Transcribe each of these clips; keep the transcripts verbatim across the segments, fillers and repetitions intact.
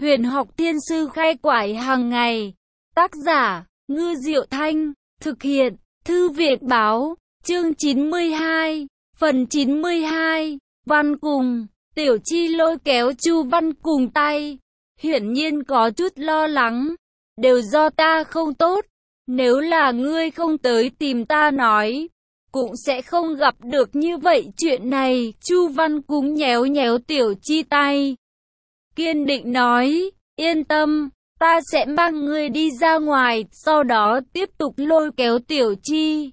Huyền học thiên sư khai quải hàng ngày. Tác giả, Ngư Diệu Thanh. Thực hiện, Thư viện báo. Chương chín mươi hai. Phần chín mươi hai. Văn Cùng. Tiểu Chi lôi kéo Chu Văn Cùng tay. Hiển nhiên có chút lo lắng. Đều do ta không tốt. Nếu là ngươi không tới tìm ta nói, cũng sẽ không gặp được như vậy chuyện này. Chu Văn Cùng nhéo nhéo Tiểu Chi tay, kiên định nói, yên tâm, ta sẽ mang ngươi đi ra ngoài. Sau đó tiếp tục lôi kéo Tiểu Chi,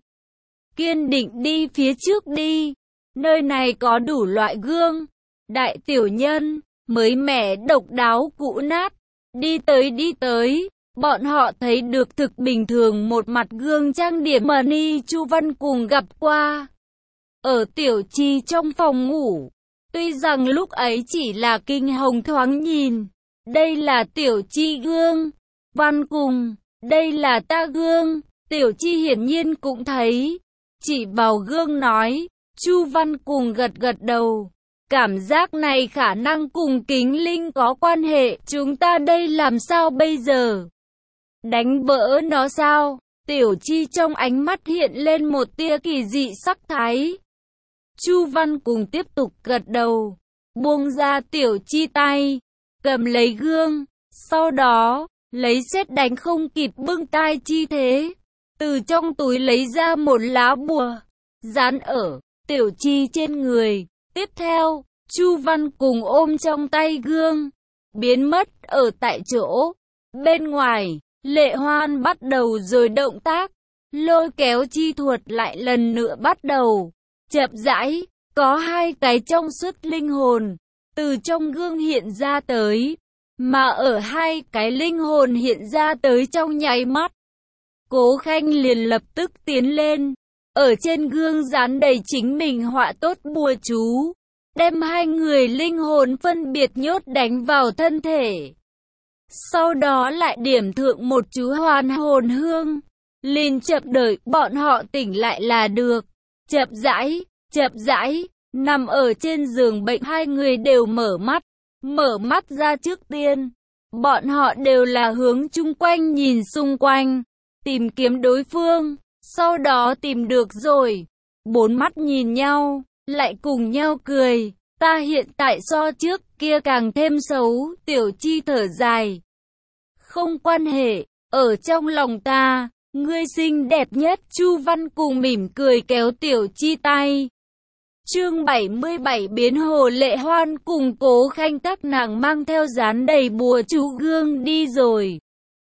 kiên định đi phía trước đi. Nơi này có đủ loại gương, đại tiểu nhân, mới mẻ độc đáo cũ nát. Đi tới đi tới, bọn họ thấy được thực bình thường một mặt gương trang điểm mà Ni Chu Văn Cùng gặp qua ở Tiểu Chi trong phòng ngủ. Tuy rằng lúc ấy chỉ là kinh hồng thoáng nhìn, đây là Tiểu Chi gương. Văn Cùng, đây là ta gương. Tiểu Chi hiển nhiên cũng thấy, chỉ vào gương nói. Chu Văn Cùng gật gật đầu. Cảm giác này khả năng cùng Kính Linh có quan hệ. Chúng ta đây làm sao bây giờ? Đánh vỡ nó sao? Tiểu Chi trong ánh mắt hiện lên một tia kỳ dị sắc thái. Chu Văn Cùng tiếp tục gật đầu, buông ra Tiểu Chi tay, cầm lấy gương, sau đó lấy sét đánh không kịp bưng tai chi thế, từ trong túi lấy ra một lá bùa, dán ở Tiểu Chi trên người. Tiếp theo, Chu Văn Cùng ôm trong tay gương, biến mất ở tại chỗ. Bên ngoài, Lệ Hoan bắt đầu rồi động tác, lôi kéo chi thuật lại lần nữa bắt đầu. Chậm rãi, có hai cái trong suốt linh hồn, từ trong gương hiện ra tới, mà ở hai cái linh hồn hiện ra tới trong nháy mắt, Cố Khanh liền lập tức tiến lên, ở trên gương dán đầy chính mình họa tốt bùa chú, đem hai người linh hồn phân biệt nhốt đánh vào thân thể. Sau đó lại điểm thượng một chú hoàn hồn hương, liền chậm đợi bọn họ tỉnh lại là được. Chậm rãi, chậm rãi, nằm ở trên giường bệnh hai người đều mở mắt. Mở mắt ra trước tiên, bọn họ đều là hướng chung quanh nhìn xung quanh, tìm kiếm đối phương, sau đó tìm được rồi. Bốn mắt nhìn nhau, lại cùng nhau cười. Ta hiện tại so trước kia càng thêm xấu. Tiểu Chi thở dài. Không quan hệ, ở trong lòng ta, ngươi xinh đẹp nhất. Chu Văn Cùng mỉm cười kéo Tiểu Chi tay. Chương bảy mươi bảy biến hồ. Lệ Hoan cùng Cố Khanh các nàng mang theo dán đầy bùa chú gương đi rồi.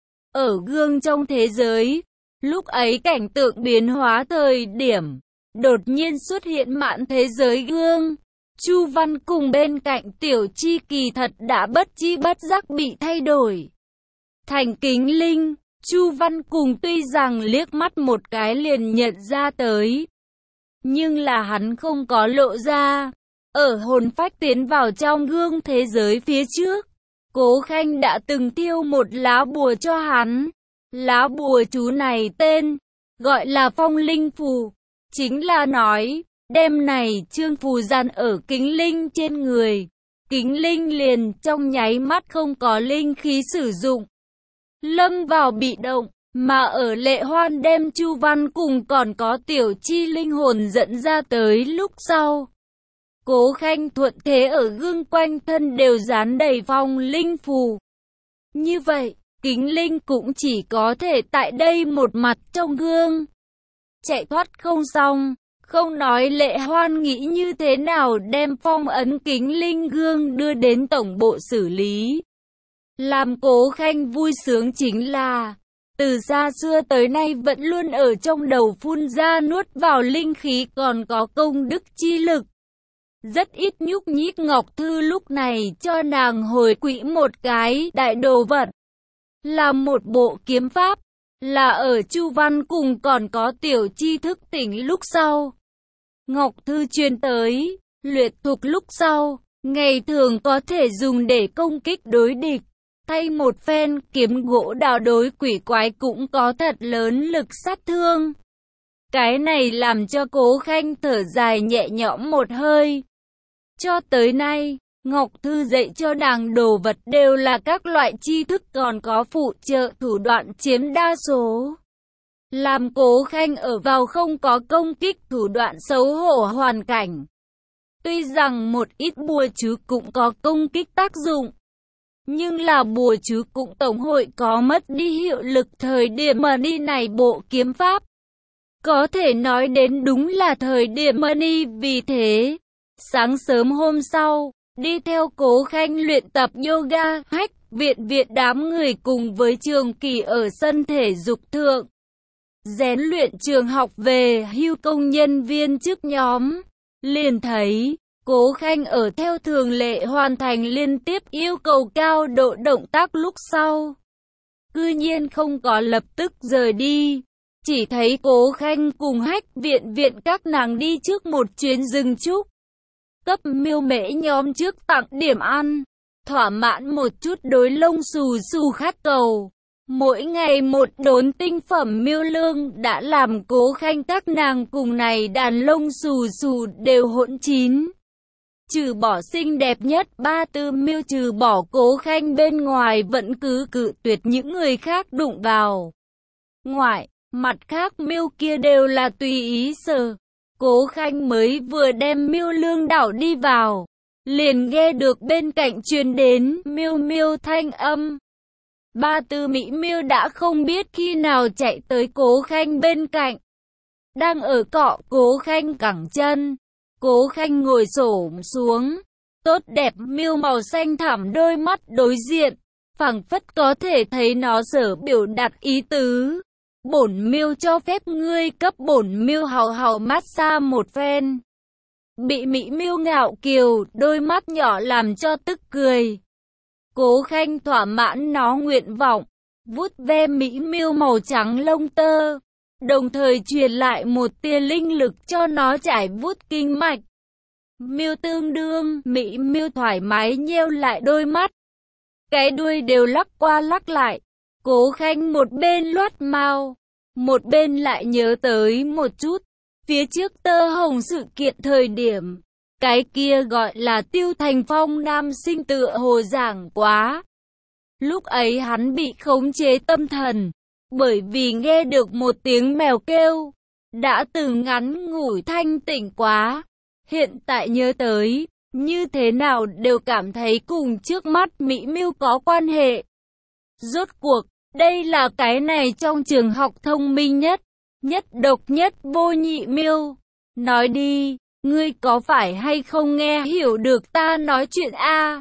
Ở gương trong thế giới, lúc ấy cảnh tượng biến hóa thời điểm, đột nhiên xuất hiện mạn thế giới gương. Chu Văn Cùng bên cạnh Tiểu Chi kỳ thật đã bất chi bất giác bị thay đổi thành Kính Linh. Chu Văn Cùng tuy rằng liếc mắt một cái liền nhận ra tới, nhưng là hắn không có lộ ra. Ở hồn phách tiến vào trong gương thế giới phía trước, Cố Khanh đã từng tiêu một lá bùa cho hắn. Lá bùa chú này tên gọi là Phong Linh Phù, chính là nói đem này chương phù dán ở Kính Linh trên người, Kính Linh liền trong nháy mắt không có linh khí sử dụng, lâm vào bị động. Mà ở Lệ Hoan đem Chu Văn Cùng còn có Tiểu Chi linh hồn dẫn ra tới lúc sau, Cố Khanh thuận thế ở gương quanh thân đều dán đầy Phong Linh Phù. Như vậy, Kính Linh cũng chỉ có thể tại đây một mặt trong gương chạy thoát không xong. Không nói Lệ Hoan nghĩ như thế nào đem phong ấn Kính Linh gương đưa đến tổng bộ xử lý. Làm Cố Khanh vui sướng chính là, từ xa xưa tới nay vẫn luôn ở trong đầu phun ra nuốt vào linh khí còn có công đức chi lực. Rất ít nhúc nhích Ngọc Thư lúc này cho nàng hồi quỹ một cái đại đồ vật, là một bộ kiếm pháp, là ở Chu Văn Cùng còn có Tiểu Chi thức tỉnh lúc sau. Ngọc Thư truyền tới, luyện thuộc lúc sau, ngày thường có thể dùng để công kích đối địch. Thay một phen kiếm gỗ đào đối quỷ quái cũng có thật lớn lực sát thương. Cái này làm cho Cố Khanh thở dài nhẹ nhõm một hơi. Cho tới nay, Ngọc Thư dạy cho nàng đồ vật đều là các loại tri thức còn có phụ trợ thủ đoạn chiếm đa số. Làm Cố Khanh ở vào không có công kích thủ đoạn xấu hổ hoàn cảnh. Tuy rằng một ít bùa chú cũng có công kích tác dụng, nhưng là bùa chú cũng tổng hội có mất đi hiệu lực thời điểm mà đi này bộ kiếm pháp. Có thể nói đến đúng là thời điểm mà đi, vì thế, sáng sớm hôm sau, đi theo Cố Khanh luyện tập yoga, Hách Viện Viện đám người cùng với Trường Kỳ ở sân thể dục thượng. Rèn luyện trường học về hưu công nhân viên chức nhóm, liền thấy Cố Khanh ở theo thường lệ hoàn thành liên tiếp yêu cầu cao độ động tác lúc sau. Cư nhiên không có lập tức rời đi, chỉ thấy Cố Khanh cùng Hách Viện Viện các nàng đi trước một chuyến rừng trúc. Cấp miêu mễ nhóm trước tặng điểm ăn, thỏa mãn một chút đối lông xù xù khát cầu. Mỗi ngày một đốn tinh phẩm miêu lương đã làm Cố Khanh các nàng cùng này đàn lông xù xù đều hỗn chín. Trừ bỏ xinh đẹp nhất ba tư miêu, trừ bỏ Cố Khanh bên ngoài vẫn cứ cự tuyệt những người khác đụng vào. Ngoại, mặt khác miêu kia đều là tùy ý sờ. Cố Khanh mới vừa đem miêu lương đảo đi vào, liền nghe được bên cạnh truyền đến miêu miêu thanh âm. Ba tư mỹ miêu đã không biết khi nào chạy tới Cố Khanh bên cạnh, đang ở cọ Cố Khanh cẳng chân. Cố Khanh ngồi xổm xuống, tốt đẹp miêu màu xanh thẳm đôi mắt đối diện, phảng phất có thể thấy nó sở biểu đạt ý tứ. Bổn miêu cho phép ngươi cấp bổn miêu hào hào massage một phen. Bị mỹ miêu ngạo kiều, đôi mắt nhỏ làm cho tức cười. Cố Khanh thỏa mãn nó nguyện vọng, vuốt ve mỹ miêu màu trắng lông tơ, đồng thời truyền lại một tia linh lực cho nó trải vuốt kinh mạch. Miêu tương đương, mỹ miêu thoải mái nheo lại đôi mắt, cái đuôi đều lắc qua lắc lại. Cố Khanh một bên loát mao, một bên lại nhớ tới một chút phía trước tơ hồng sự kiện thời điểm, cái kia gọi là Tiêu Thành Phong nam sinh tựa hồ giảng quá. Lúc ấy hắn bị khống chế tâm thần, bởi vì nghe được một tiếng mèo kêu, đã từng ngắn ngủi thanh tỉnh quá. Hiện tại nhớ tới, như thế nào đều cảm thấy cùng trước mắt mỹ miêu có quan hệ. Rốt cuộc, đây là cái này trong trường học thông minh nhất, nhất độc nhất vô nhị miêu. Nói đi, ngươi có phải hay không nghe hiểu được ta nói chuyện a?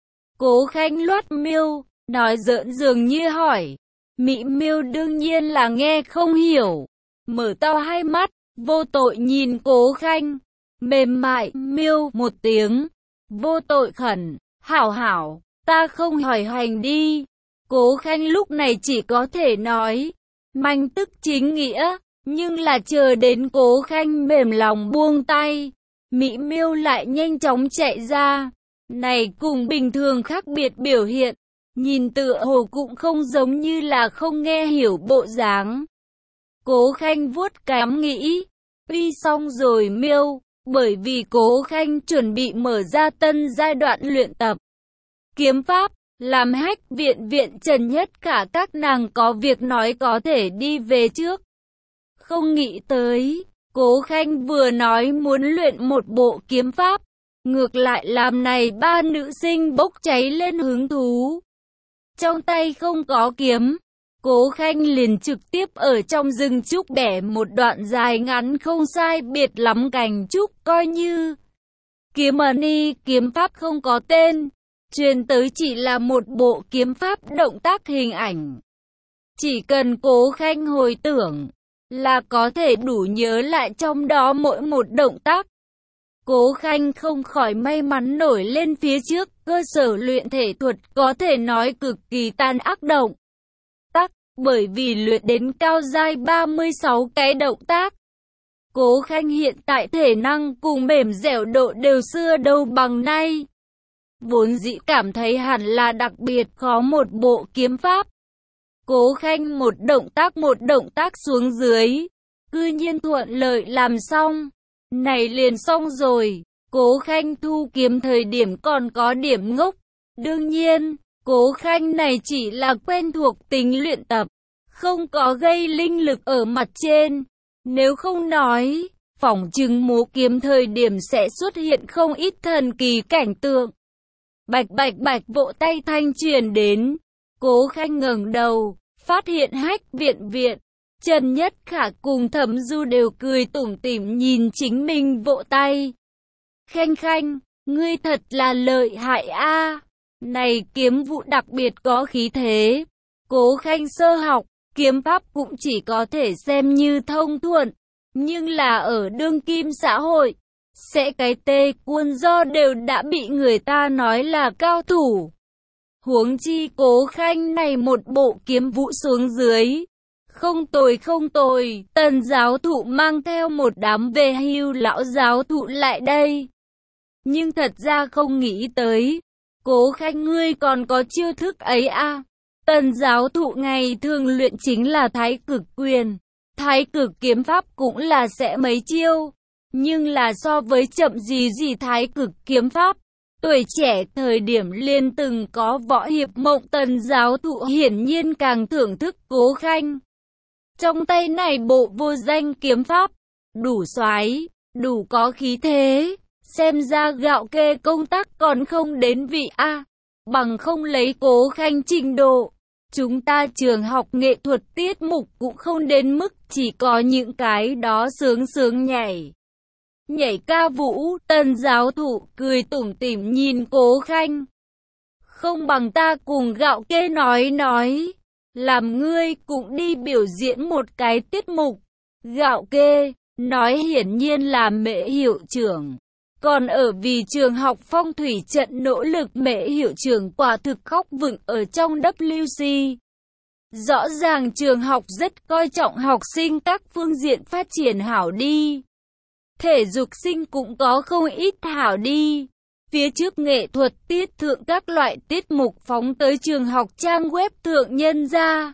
Cố Khanh loát miêu, nói giỡn dường như hỏi. Mỹ miêu đương nhiên là nghe không hiểu, mở to hai mắt, vô tội nhìn Cố Khanh. Mềm mại, miêu một tiếng, vô tội khẩn, hảo hảo, ta không hỏi hành đi. Cố Khanh lúc này chỉ có thể nói, manh tức chính nghĩa, nhưng là chờ đến Cố Khanh mềm lòng buông tay, mỹ miêu lại nhanh chóng chạy ra. Này cùng bình thường khác biệt biểu hiện, nhìn tựa hồ cũng không giống như là không nghe hiểu bộ dáng. Cố Khanh vuốt cằm nghĩ, uy xong rồi miêu. Bởi vì Cố Khanh chuẩn bị mở ra tân giai đoạn luyện tập kiếm pháp, làm Hách Viện Viện Trần Nhất Khả các nàng có việc nói có thể đi về trước. Không nghĩ tới, Cố Khanh vừa nói muốn luyện một bộ kiếm pháp, ngược lại làm này ba nữ sinh bốc cháy lên hứng thú. Trong tay không có kiếm, Cố Khanh liền trực tiếp ở trong rừng trúc bẻ một đoạn dài ngắn không sai biệt lắm cành trúc, coi như kiếm ni kiếm pháp không có tên, truyền tới chỉ là một bộ kiếm pháp động tác hình ảnh. Chỉ cần Cố Khanh hồi tưởng là có thể đủ nhớ lại trong đó mỗi một động tác. Cố Khanh không khỏi may mắn nổi lên phía trước, cơ sở luyện thể thuật có thể nói cực kỳ tàn ác động tác, bởi vì luyện đến cao giai ba mươi sáu cái động tác. Cố Khanh hiện tại thể năng cùng mềm dẻo độ đều xưa đâu bằng nay. Vốn dĩ cảm thấy hẳn là đặc biệt khó một bộ kiếm pháp. Cố Khanh một động tác một động tác xuống dưới, cư nhiên thuận lợi làm xong. Này liền xong rồi. Cố Khanh thu kiếm thời điểm còn có điểm ngốc. Đương nhiên, Cố Khanh này chỉ là quen thuộc tính luyện tập, không có gây linh lực ở mặt trên. Nếu không nói, phỏng chừng múa kiếm thời điểm sẽ xuất hiện không ít thần kỳ cảnh tượng. Bạch bạch bạch vỗ tay thanh truyền đến. Cố Khanh ngẩng đầu, phát hiện Hách Viện Viện, Trần Nhất Khả cùng Thẩm Du đều cười tủm tỉm nhìn chính mình vỗ tay. Khanh Khanh, ngươi thật là lợi hại a. Này kiếm vụ đặc biệt có khí thế. Cố Khanh sơ học, kiếm pháp cũng chỉ có thể xem như thông thuận, nhưng là ở đương kim xã hội, sẽ cái tê cuôn do đều đã bị người ta nói là cao thủ. Huống chi Cố Khanh này một bộ kiếm vũ xuống dưới. Không tồi không tồi, Tần giáo thụ mang theo một đám về hưu lão giáo thụ lại đây. Nhưng thật ra không nghĩ tới, Cố Khanh ngươi còn có chiêu thức ấy à. Tần giáo thụ ngày thường luyện chính là Thái Cực Quyền. Thái Cực kiếm pháp cũng là sẽ mấy chiêu, nhưng là so với chậm gì gì Thái Cực kiếm pháp. Tuổi trẻ thời điểm liên từng có võ hiệp mộng, Tần giáo thụ hiển nhiên càng thưởng thức Cố Khanh. Trong tay này bộ vô danh kiếm pháp, đủ xoái, đủ có khí thế, xem ra gạo kê công tác còn không đến vị A, bằng không lấy Cố Khanh trình độ. Chúng ta trường học nghệ thuật tiết mục cũng không đến mức chỉ có những cái đó sướng sướng nhảy. Nhảy ca vũ, Tần giáo thụ cười tủm tỉm nhìn Cố Khanh. Không bằng ta cùng gạo kê nói nói, làm ngươi cũng đi biểu diễn một cái tiết mục. Gạo kê, nói hiển nhiên là Mễ hiệu trưởng. Còn ở vì trường học phong thủy trận nỗ lực, Mễ hiệu trưởng quả thực khóc vựng ở trong W C. Rõ ràng trường học rất coi trọng học sinh các phương diện phát triển hảo đi. Thể dục sinh cũng có không ít hảo đi. Phía trước nghệ thuật tiết thượng các loại tiết mục phóng tới trường học trang web thượng nhân ra.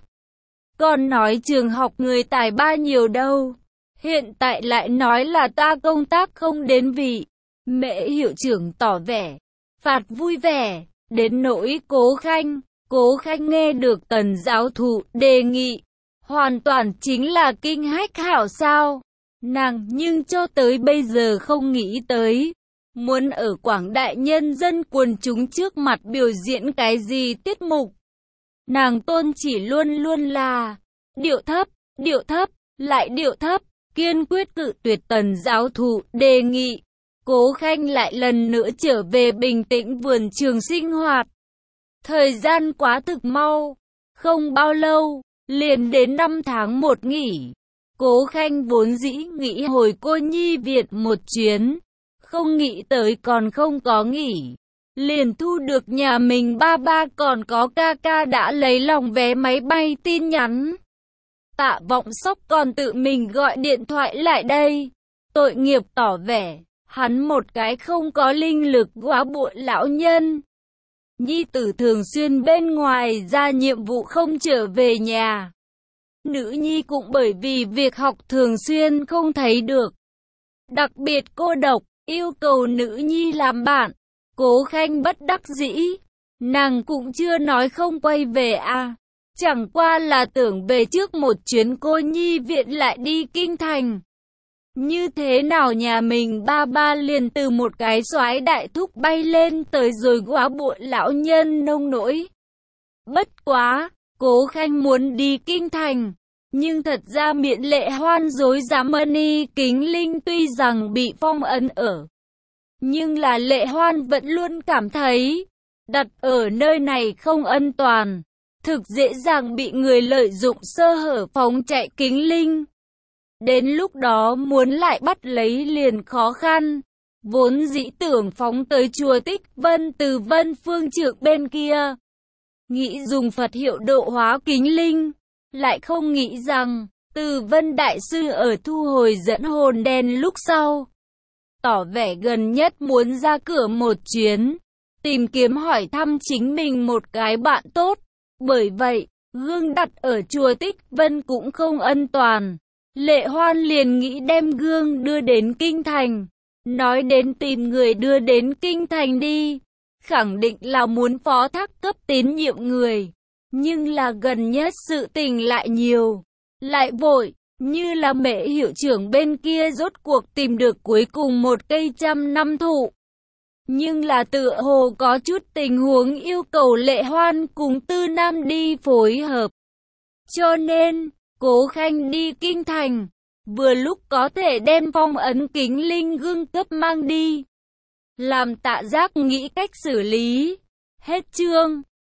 Còn nói trường học người tài ba nhiều đâu. Hiện tại lại nói là ta công tác không đến vị. Mễ hiệu trưởng tỏ vẻ phạt vui vẻ, đến nỗi Cố Khanh. Cố Khanh nghe được Tần giáo thụ đề nghị, hoàn toàn chính là kinh hách hảo sao. Nàng nhưng cho tới bây giờ không nghĩ tới, muốn ở quảng đại nhân dân quần chúng trước mặt biểu diễn cái gì tiết mục. Nàng tôn chỉ luôn luôn là điệu thấp, điệu thấp, lại điệu thấp, kiên quyết cự tuyệt Tần giáo thụ đề nghị. Cố Khanh lại lần nữa trở về bình tĩnh vườn trường sinh hoạt. Thời gian quá thực mau, không bao lâu, liền đến năm tháng một nghỉ. Cố Khanh vốn dĩ nghĩ hồi cô nhi Việt một chuyến, không nghĩ tới còn không có nghỉ. Liền thu được nhà mình ba ba còn có ca ca đã lấy lòng vé máy bay tin nhắn. Tạ Vọng Sóc còn tự mình gọi điện thoại lại đây. Tội nghiệp tỏ vẻ, hắn một cái không có linh lực quá bụi lão nhân. Nhi tử thường xuyên bên ngoài ra nhiệm vụ không trở về nhà. Nữ nhi cũng bởi vì việc học thường xuyên không thấy được. Đặc biệt cô độc, yêu cầu nữ nhi làm bạn. Cố Khanh bất đắc dĩ. Nàng cũng chưa nói không quay về à. Chẳng qua là tưởng về trước một chuyến cô nhi viện lại đi kinh thành. Như thế nào nhà mình ba ba liền từ một cái soái đại thúc bay lên tới rồi quá bụi lão nhân nông nỗi. Bất quá, Cố Khanh muốn đi kinh thành, nhưng thật ra Miễn Lệ Hoan dối dám ân y kính linh tuy rằng bị phong ấn ở. Nhưng là Lệ Hoan vẫn luôn cảm thấy, đặt ở nơi này không an toàn, thực dễ dàng bị người lợi dụng sơ hở phóng chạy kính linh. Đến lúc đó muốn lại bắt lấy liền khó khăn. Vốn dĩ tưởng phóng tới chùa Tích Vân từ Vân Phương Trượng bên kia, nghĩ dùng Phật hiệu độ hóa kính linh, lại không nghĩ rằng Từ Vân Đại Sư ở thu hồi dẫn hồn đèn lúc sau, tỏ vẻ gần nhất muốn ra cửa một chuyến, tìm kiếm hỏi thăm chính mình một cái bạn tốt. Bởi vậy, gương đặt ở chùa Tích Vân cũng không an toàn. Lệ Hoan liền nghĩ đem gương đưa đến kinh thành. nói đến tìm người đưa đến kinh thành đi, khẳng định là muốn phó thác cấp tín nhiệm người. Nhưng là gần nhất sự tình lại nhiều, lại vội, như là Mễ hiệu trưởng bên kia rốt cuộc tìm được cuối cùng một cây trăm năm thụ. Nhưng là tựa hồ có chút tình huống yêu cầu Lệ Hoan cùng Tư Nam đi phối hợp. Cho nên, Cố Khanh đi kinh thành, vừa lúc có thể đem phong ấn kính linh gương cấp mang đi. Làm Tạ Giác nghĩ cách xử lý. Hết chương.